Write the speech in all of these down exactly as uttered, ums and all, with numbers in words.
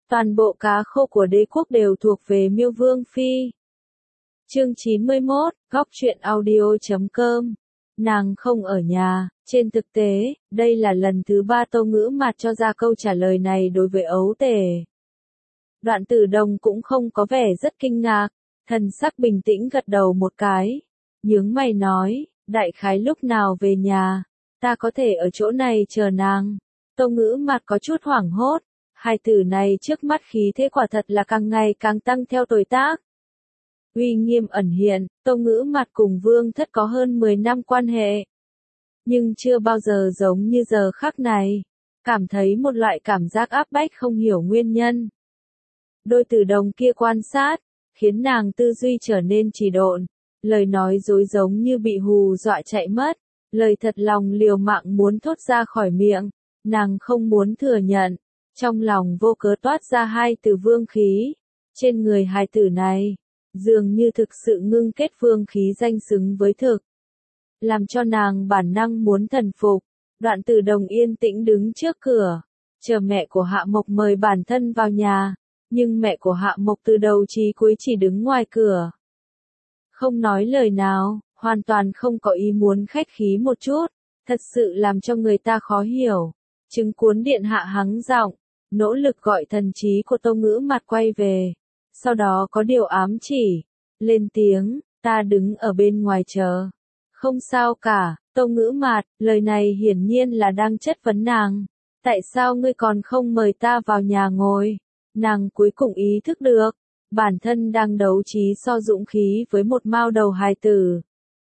Toàn bộ cá khô của đế quốc đều thuộc về Miêu Vương Phi. Chương chín mươi mốt, góc truyện audio chấm com. Nàng không ở nhà. Trên thực tế, đây là lần thứ ba Tâu Ngữ Mạt cho ra câu trả lời này đối với Ấu Tề. Đoạn Tử Đồng cũng không có vẻ rất kinh ngạc, thần sắc bình tĩnh gật đầu một cái, nhướng mày nói, đại khái lúc nào về nhà, ta có thể ở chỗ này chờ nàng. Tâu Ngữ Mạt có chút hoảng hốt, hai từ này trước mắt khí thế quả thật là càng ngày càng tăng theo tuổi tác. Uy nghiêm ẩn hiện, Tâu Ngữ Mạt cùng Vương Thất có hơn mười năm quan hệ. Nhưng chưa bao giờ giống như giờ khắc này, cảm thấy một loại cảm giác áp bách không hiểu nguyên nhân. Đôi Tử Đồng kia quan sát, khiến nàng tư duy trở nên trì độn, lời nói dối giống như bị hù dọa chạy mất, lời thật lòng liều mạng muốn thốt ra khỏi miệng, nàng không muốn thừa nhận, trong lòng vô cớ toát ra hai từ vương khí, trên người hài tử này, dường như thực sự ngưng kết vương khí danh xứng với thực, làm cho nàng bản năng muốn thần phục. Đoạn Tử Đồng yên tĩnh đứng trước cửa, chờ mẹ của Hạ Mộc mời bản thân vào nhà. Nhưng mẹ của Hạ Mộc từ đầu chí cuối chỉ đứng ngoài cửa. Không nói lời nào, hoàn toàn không có ý muốn khách khí một chút, thật sự làm cho người ta khó hiểu. Chứng Cuốn điện hạ hắng giọng, nỗ lực gọi thần trí của Tâu Ngữ Mạt quay về. Sau đó có điều ám chỉ, lên tiếng, ta đứng ở bên ngoài chờ. Không sao cả, Tâu Ngữ Mạt, lời này hiển nhiên là đang chất vấn nàng. Tại sao ngươi còn không mời ta vào nhà ngồi? Nàng cuối cùng ý thức được, bản thân đang đấu trí so dũng khí với một mao đầu hài tử.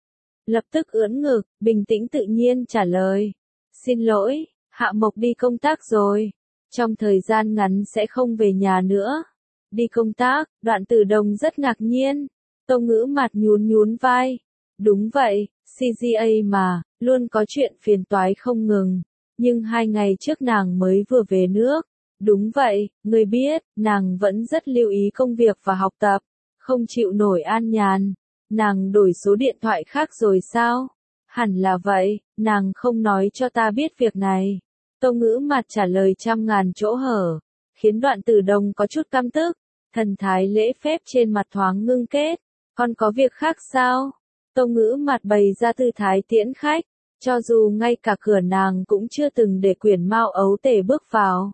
Lập tức ưỡn ngực, bình tĩnh tự nhiên trả lời. Xin lỗi, Hạ Mộc đi công tác rồi. Trong thời gian ngắn sẽ không về nhà nữa. Đi công tác, Đoạn Tử Đồng rất ngạc nhiên. Tâu Ngữ Mạt nhún nhún vai. Đúng vậy, xê giê a mà, luôn có chuyện phiền toái không ngừng. Nhưng hai ngày trước nàng mới vừa về nước. Đúng vậy, ngươi biết, nàng vẫn rất lưu ý công việc và học tập, không chịu nổi an nhàn. Nàng đổi số điện thoại khác rồi sao? Hẳn là vậy, nàng không nói cho ta biết việc này. Tâu Ngữ Mạt trả lời trăm ngàn chỗ hở, khiến Đoạn Tử Đồng có chút căm tức, thần thái lễ phép trên mặt thoáng ngưng kết. Còn có việc khác sao? Tâu Ngữ Mạt bày ra tư thái tiễn khách, cho dù ngay cả cửa nàng cũng chưa từng để quyển Mao Ấu Tề bước vào.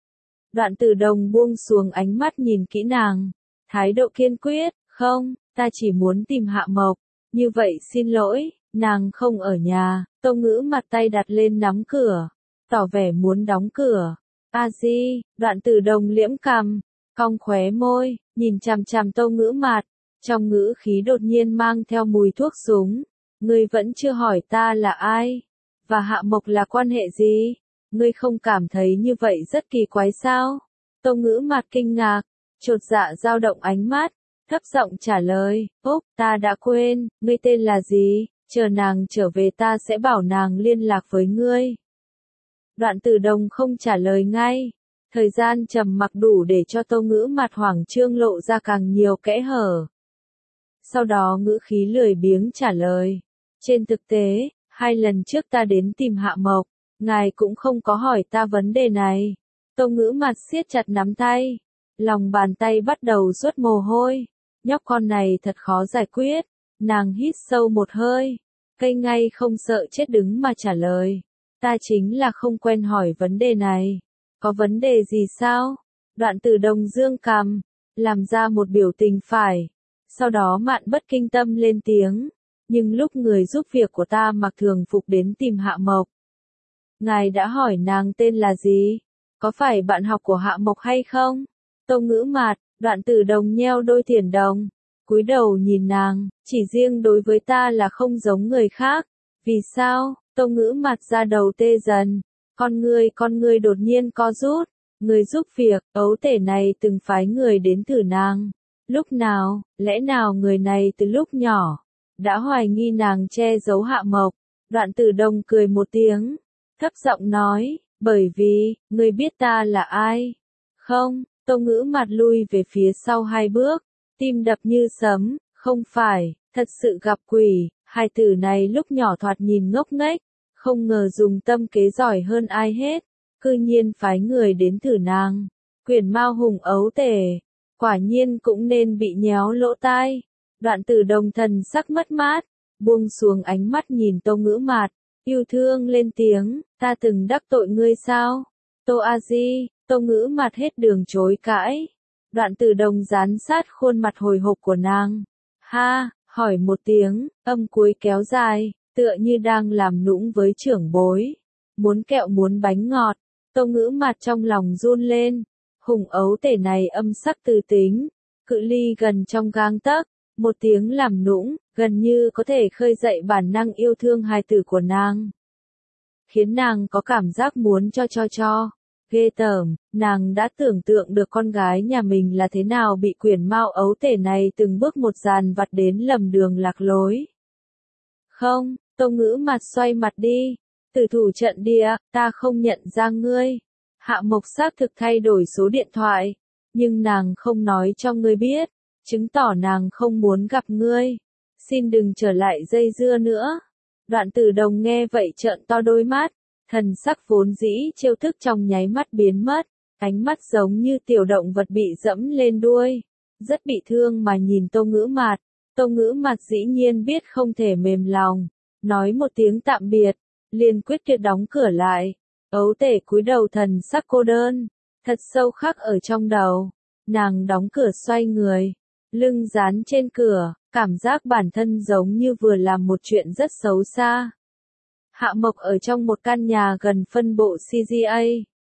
Đoạn Tử Đồng buông xuống ánh mắt nhìn kỹ nàng, thái độ kiên quyết, không, ta chỉ muốn tìm Hạ Mộc, như vậy xin lỗi, nàng không ở nhà. Tâu Ngữ Mạt tay đặt lên nắm cửa, tỏ vẻ muốn đóng cửa. A Di, Đoạn Tử Đồng liễm cằm, cong khóe môi, nhìn chằm chằm Tâu Ngữ Mạt, trong ngữ khí đột nhiên mang theo mùi thuốc súng. Ngươi vẫn chưa hỏi ta là ai, và Hạ Mộc là quan hệ gì? Ngươi không cảm thấy như vậy rất kỳ quái sao? Tâu Ngữ Mạt kinh ngạc, chột dạ dao động ánh mắt, thấp giọng trả lời, Úc, ta đã quên, ngươi tên là gì, chờ nàng trở về ta sẽ bảo nàng liên lạc với ngươi. Đoạn Tử Đồng không trả lời ngay, thời gian trầm mặc đủ để cho Tâu Ngữ Mạt hoảng trương lộ ra càng nhiều kẽ hở. Sau đó ngữ khí lười biếng trả lời, trên thực tế, hai lần trước ta đến tìm Hạ Mộc, ngài cũng không có hỏi ta vấn đề này. Tâu Ngữ Mạt siết chặt nắm tay, lòng bàn tay bắt đầu xuất mồ hôi, nhóc con này thật khó giải quyết. Nàng hít sâu một hơi, cây ngay không sợ chết đứng mà trả lời, ta chính là không quen hỏi vấn đề này. Có vấn đề gì sao? Đoạn Tử Đồng dương cằm, làm ra một biểu tình phải, sau đó mạn bất kinh tâm lên tiếng, nhưng lúc người giúp việc của ta mặc thường phục đến tìm Hạ Mộc, ngài đã hỏi nàng tên là gì? Có phải bạn học của Hạ Mộc hay không? Tâu Ngữ Mạt, Đoạn Tử Đồng nheo đôi thiển đồng, cúi đầu nhìn nàng, chỉ riêng đối với ta là không giống người khác. Vì sao? Tâu Ngữ Mạt ra đầu tê dần, con ngươi con ngươi đột nhiên co rút. Người giúp việc, Ấu Tể này từng phái người đến thử nàng. Lúc nào, lẽ nào người này từ lúc nhỏ đã hoài nghi nàng che giấu Hạ Mộc? Đoạn Tử Đồng cười một tiếng, thấp giọng nói, bởi vì, ngươi biết ta là ai? Không. Tâu Ngữ Mạt lui về phía sau hai bước, tim đập như sấm, không phải, thật sự gặp quỷ. Hai tử này lúc nhỏ thoạt nhìn ngốc nghếch, không ngờ dùng tâm kế giỏi hơn ai hết, cư nhiên phái người đến thử nàng. Quyền Mao hùng ấu tể, quả nhiên cũng nên bị nhéo lỗ tai. Đoạn Tử Đồng thần sắc mất mát, buông xuống ánh mắt nhìn Tô Ngữ Mạt, yêu thương lên tiếng, ta từng đắc tội ngươi sao? Tô A Di, Tô Ngữ Mạt hết đường chối cãi. Đoạn Tử Đồng dán sát khuôn mặt hồi hộp của nàng. Ha, hỏi một tiếng, âm cuối kéo dài, tựa như đang làm nũng với trưởng bối. Muốn kẹo muốn bánh ngọt, Tô Ngữ Mạt trong lòng run lên. Hùng ấu tể này âm sắc từ tính, cự ly gần trong gang tấc, một tiếng làm nũng, gần như có thể khơi dậy bản năng yêu thương hài tử của nàng. Khiến nàng có cảm giác muốn cho cho cho. Ghê tởm, nàng đã tưởng tượng được con gái nhà mình là thế nào bị Quyền Mao ấu tể này từng bước một dàn vặt đến lầm đường lạc lối. Không, Tô Ngữ Mạt xoay mặt đi. Tử thủ trận địa, ta không nhận ra ngươi. Hạ Mộc xác thực thay đổi số điện thoại, nhưng nàng không nói cho ngươi biết, chứng tỏ nàng không muốn gặp ngươi. Xin đừng trở lại dây dưa nữa. Đoạn Tử Đồng nghe vậy trợn to đôi mắt, thần sắc vốn dĩ trêu thức trong nháy mắt biến mất, ánh mắt giống như tiểu động vật bị dẫm lên đuôi, rất bị thương mà nhìn Tô Ngữ Mạt. Tô Ngữ Mạt dĩ nhiên biết không thể mềm lòng, nói một tiếng tạm biệt, liền quyết tuyệt đóng cửa lại. Ấu tể cúi đầu thần sắc cô đơn, thật sâu khắc ở trong đầu. Nàng đóng cửa xoay người, lưng dán trên cửa, cảm giác bản thân giống như vừa làm một chuyện rất xấu xa. Hạ Mộc ở trong một căn nhà gần phân bộ xê giê a.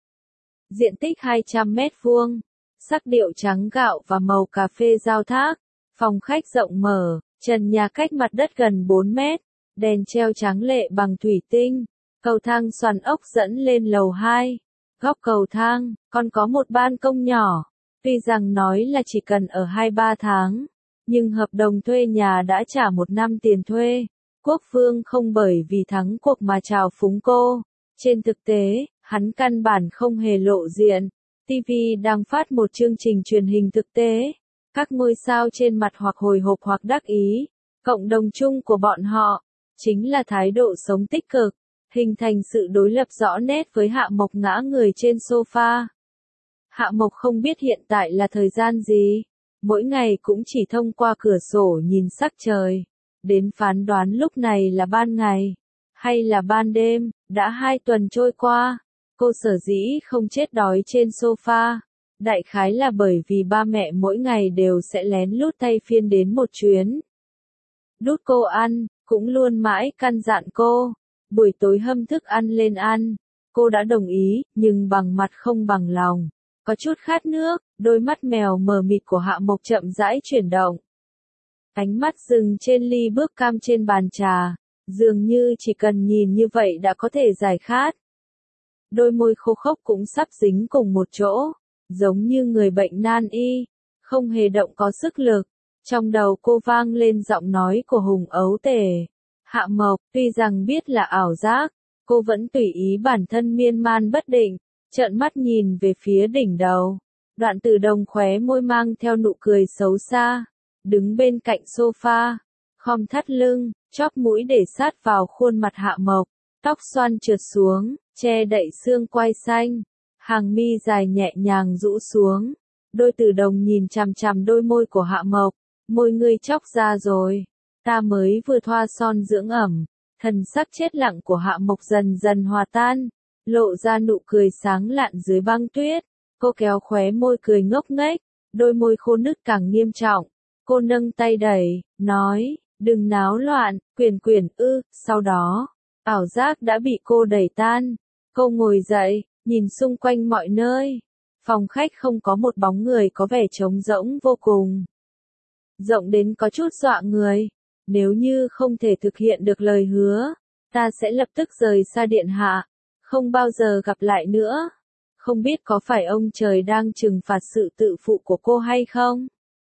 Diện tích hai trăm mét vuông, sắc điệu trắng gạo và màu cà phê giao thác, phòng khách rộng mở, trần nhà cách mặt đất gần bốn mét, đèn treo trắng lệ bằng thủy tinh. Cầu thang xoắn ốc dẫn lên lầu hai. Góc cầu thang, còn có một ban công nhỏ. Tuy rằng nói là chỉ cần ở hai ba tháng, nhưng hợp đồng thuê nhà đã trả một năm tiền thuê. Quốc Vương không bởi vì thắng cuộc mà chào phúng cô. Trên thực tế, hắn căn bản không hề lộ diện. ti vi đang phát một chương trình truyền hình thực tế. Các ngôi sao trên mặt hoặc hồi hộp hoặc đắc ý. Cộng đồng chung của bọn họ, chính là thái độ sống tích cực, hình thành sự đối lập rõ nét với Hạ Mộc ngã người trên sofa. Hạ Mộc không biết hiện tại là thời gian gì, mỗi ngày cũng chỉ thông qua cửa sổ nhìn sắc trời, đến phán đoán lúc này là ban ngày, hay là ban đêm. Đã hai tuần trôi qua, cô sở dĩ không chết đói trên sofa, đại khái là bởi vì ba mẹ mỗi ngày đều sẽ lén lút thay phiên đến một chuyến. Đút cô ăn, cũng luôn mãi căn dặn cô. Buổi tối hâm thức ăn lên ăn, cô đã đồng ý, nhưng bằng mặt không bằng lòng. Có chút khát nước, đôi mắt mèo mờ mịt của Hạ Mộc chậm rãi chuyển động. Ánh mắt dừng trên ly bước cam trên bàn trà, dường như chỉ cần nhìn như vậy đã có thể giải khát. Đôi môi khô khốc cũng sắp dính cùng một chỗ, giống như người bệnh nan y, không hề động có sức lực. Trong đầu cô vang lên giọng nói của Hùng ấu tể. Hạ Mộc, tuy rằng biết là ảo giác, cô vẫn tùy ý bản thân miên man bất định, trợn mắt nhìn về phía đỉnh đầu. Đoạn Tử Đồng khóe môi mang theo nụ cười xấu xa, đứng bên cạnh sofa, khom thắt lưng, chóp mũi để sát vào khuôn mặt Hạ Mộc, tóc xoăn trượt xuống, che đậy xương quai xanh, hàng mi dài nhẹ nhàng rũ xuống. Đôi Tử Đồng nhìn chằm chằm đôi môi của Hạ Mộc, môi ngươi chóc ra rồi. Ta mới vừa thoa son dưỡng ẩm, thần sắc chết lặng của Hạ Mộc dần dần hòa tan, lộ ra nụ cười sáng lạn dưới băng tuyết. Cô kéo khóe môi cười ngốc nghếch, đôi môi khô nứt càng nghiêm trọng. Cô nâng tay đẩy, nói, đừng náo loạn, Quyền Quyền ư. Sau đó, ảo giác đã bị cô đẩy tan. Cô ngồi dậy, nhìn xung quanh mọi nơi. Phòng khách không có một bóng người, có vẻ trống rỗng vô cùng. Rộng đến có chút dọa người. Nếu như không thể thực hiện được lời hứa, ta sẽ lập tức rời xa điện hạ, không bao giờ gặp lại nữa. Không biết có phải ông trời đang trừng phạt sự tự phụ của cô hay không?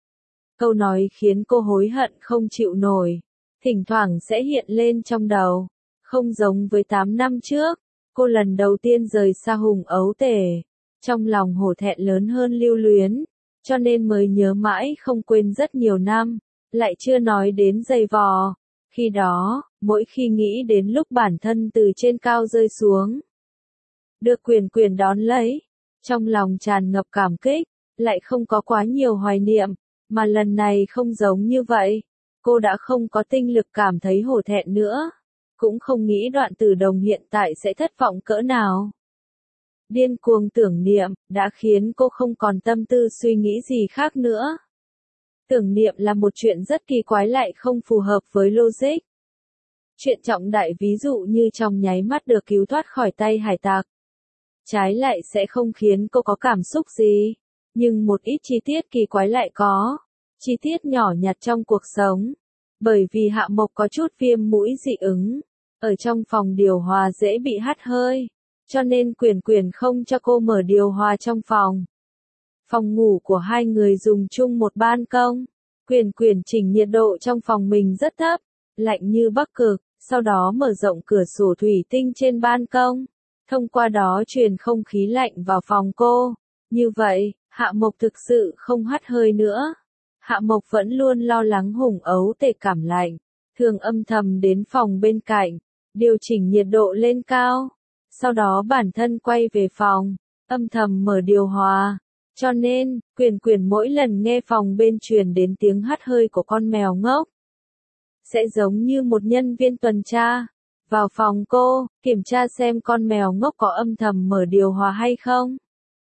Câu nói khiến cô hối hận không chịu nổi, thỉnh thoảng sẽ hiện lên trong đầu. Không giống với tám năm trước, cô lần đầu tiên rời xa Hùng ấu tể, trong lòng hổ thẹn lớn hơn lưu luyến, cho nên mới nhớ mãi không quên rất nhiều năm. Lại chưa nói đến giày vò. Khi đó, mỗi khi nghĩ đến lúc bản thân từ trên cao rơi xuống, được Quyền Quyền đón lấy, Trong lòng tràn ngập cảm kích, lại không có quá nhiều hoài niệm, mà lần này không giống như vậy. Cô đã không có tinh lực cảm thấy hổ thẹn nữa, cũng không nghĩ Đoạn Tử Đồng hiện tại sẽ thất vọng cỡ nào. Điên cuồng tưởng niệm, đã khiến cô không còn tâm tư suy nghĩ gì khác nữa. Tưởng niệm là một chuyện rất kỳ quái lại không phù hợp với logic. Chuyện trọng đại ví dụ như trong nháy mắt được cứu thoát khỏi tay hải tặc. Trái lại sẽ không khiến cô có cảm xúc gì. Nhưng một ít chi tiết kỳ quái lại có. Chi tiết nhỏ nhặt trong cuộc sống. Bởi vì Hạ Mộc có chút viêm mũi dị ứng. Ở trong phòng điều hòa dễ bị hắt hơi. Cho nên Quyền Quyền không cho cô mở điều hòa trong phòng. Phòng ngủ của hai người dùng chung một ban công. Quyền Quyền chỉnh nhiệt độ trong phòng mình rất thấp, lạnh như Bắc Cực, sau đó mở rộng cửa sổ thủy tinh trên ban công. Thông qua đó truyền không khí lạnh vào phòng cô. Như vậy, Hạ Mộc thực sự không hắt hơi nữa. Hạ Mộc vẫn luôn lo lắng Hùng Ấu Tể cảm lạnh, thường âm thầm đến phòng bên cạnh, điều chỉnh nhiệt độ lên cao. Sau đó bản thân quay về phòng, âm thầm mở điều hòa. Cho nên, Quyền Quyền mỗi lần nghe phòng bên truyền đến tiếng hắt hơi của con mèo ngốc, sẽ giống như một nhân viên tuần tra, vào phòng cô, kiểm tra xem con mèo ngốc có âm thầm mở điều hòa hay không.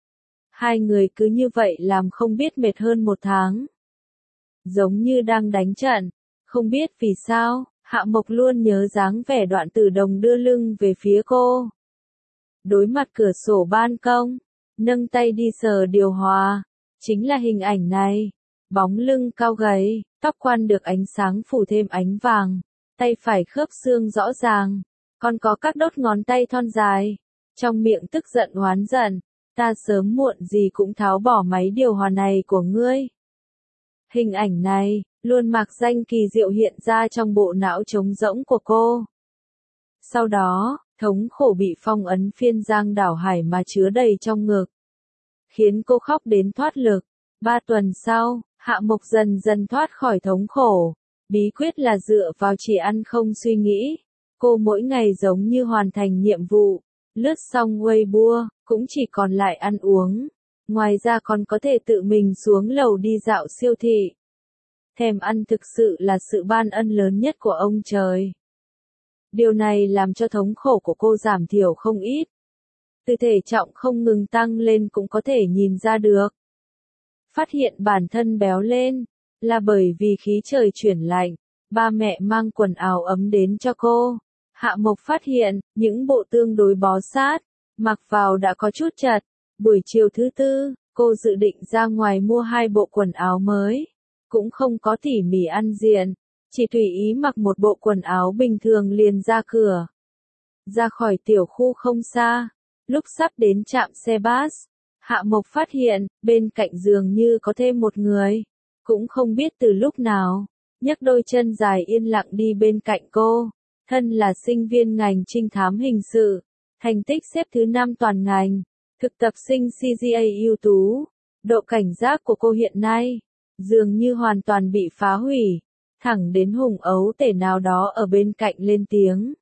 Hai người cứ như vậy làm không biết mệt hơn một tháng. Giống như đang đánh trận, không biết vì sao, Hạ Mộc luôn nhớ dáng vẻ Đoạn Tử Đồng đưa lưng về phía cô. Đối mặt cửa sổ ban công, nâng tay đi sờ điều hòa, chính là hình ảnh này. Bóng lưng cao gầy, tóc quăn được ánh sáng phủ thêm ánh vàng, tay phải khớp xương rõ ràng, còn có các đốt ngón tay thon dài. Trong miệng tức giận oán giận, ta sớm muộn gì cũng tháo bỏ máy điều hòa này của ngươi. Hình ảnh này, luôn mạc danh kỳ diệu hiện ra trong bộ não trống rỗng của cô. Sau đó, thống khổ bị phong ấn phiên giang đảo hải mà chứa đầy trong ngực, khiến cô khóc đến thoát lực. Ba tuần sau, Hạ Mộc dần dần thoát khỏi thống khổ. Bí quyết là dựa vào chỉ ăn không suy nghĩ. Cô mỗi ngày giống như hoàn thành nhiệm vụ. Lướt xong Weibo, cũng chỉ còn lại ăn uống. Ngoài ra còn có thể tự mình xuống lầu đi dạo siêu thị. Thèm ăn thực sự là sự ban ân lớn nhất của ông trời. Điều này làm cho thống khổ của cô giảm thiểu không ít. Từ thể trọng không ngừng tăng lên cũng có thể nhìn ra được. Phát hiện bản thân béo lên, là bởi vì khí trời chuyển lạnh, ba mẹ mang quần áo ấm đến cho cô. Hạ Mộc phát hiện, những bộ tương đối bó sát, mặc vào đã có chút chật. Buổi chiều thứ tư, cô dự định ra ngoài mua hai bộ quần áo mới. Cũng không có tỉ mỉ ăn diện, chỉ tùy ý mặc một bộ quần áo bình thường liền ra cửa. Ra khỏi tiểu khu không xa, lúc sắp đến trạm xe bus, Hạ Mộc phát hiện, bên cạnh giường như có thêm một người. Cũng không biết từ lúc nào, nhấc đôi chân dài yên lặng đi bên cạnh cô. Thân là sinh viên ngành trinh thám hình sự, thành tích xếp thứ năm toàn ngành, thực tập sinh xê giê a ưu tú. Độ cảnh giác của cô hiện nay, dường như hoàn toàn bị phá hủy. Thẳng đến Hùng Ấu Tể nào đó ở bên cạnh lên tiếng.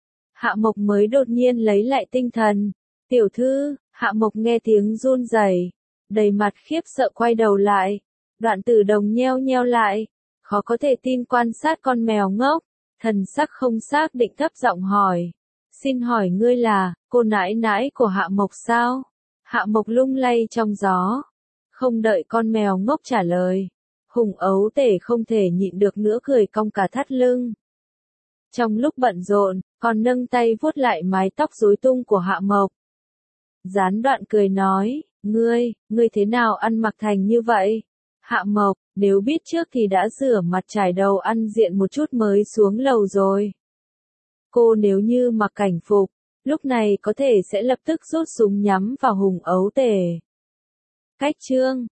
Hạ Mộc mới đột nhiên lấy lại tinh thần. Tiểu thư, Hạ Mộc nghe tiếng run rẩy, đầy mặt khiếp sợ quay đầu lại. Đoạn Tử Đồng nheo nheo lại, khó có thể tin quan sát con mèo ngốc, thần sắc không xác định thấp giọng hỏi. Xin hỏi ngươi là, cô nãi nãi của Hạ Mộc sao? Hạ Mộc lung lay trong gió. Không đợi con mèo ngốc trả lời. Hùng Ấu Tể không thể nhịn được nữa cười cong cả thắt lưng. Trong lúc bận rộn, còn nâng tay vuốt lại mái tóc rối tung của Hạ Mộc. Gián đoạn cười nói, ngươi, ngươi thế nào ăn mặc thành như vậy? Hạ Mộc, nếu biết trước thì đã rửa mặt trải đầu ăn diện một chút mới xuống lầu rồi. Cô nếu như mặc cảnh phục, lúc này có thể sẽ lập tức rút súng nhắm vào Hùng Ấu Tể. Cách chương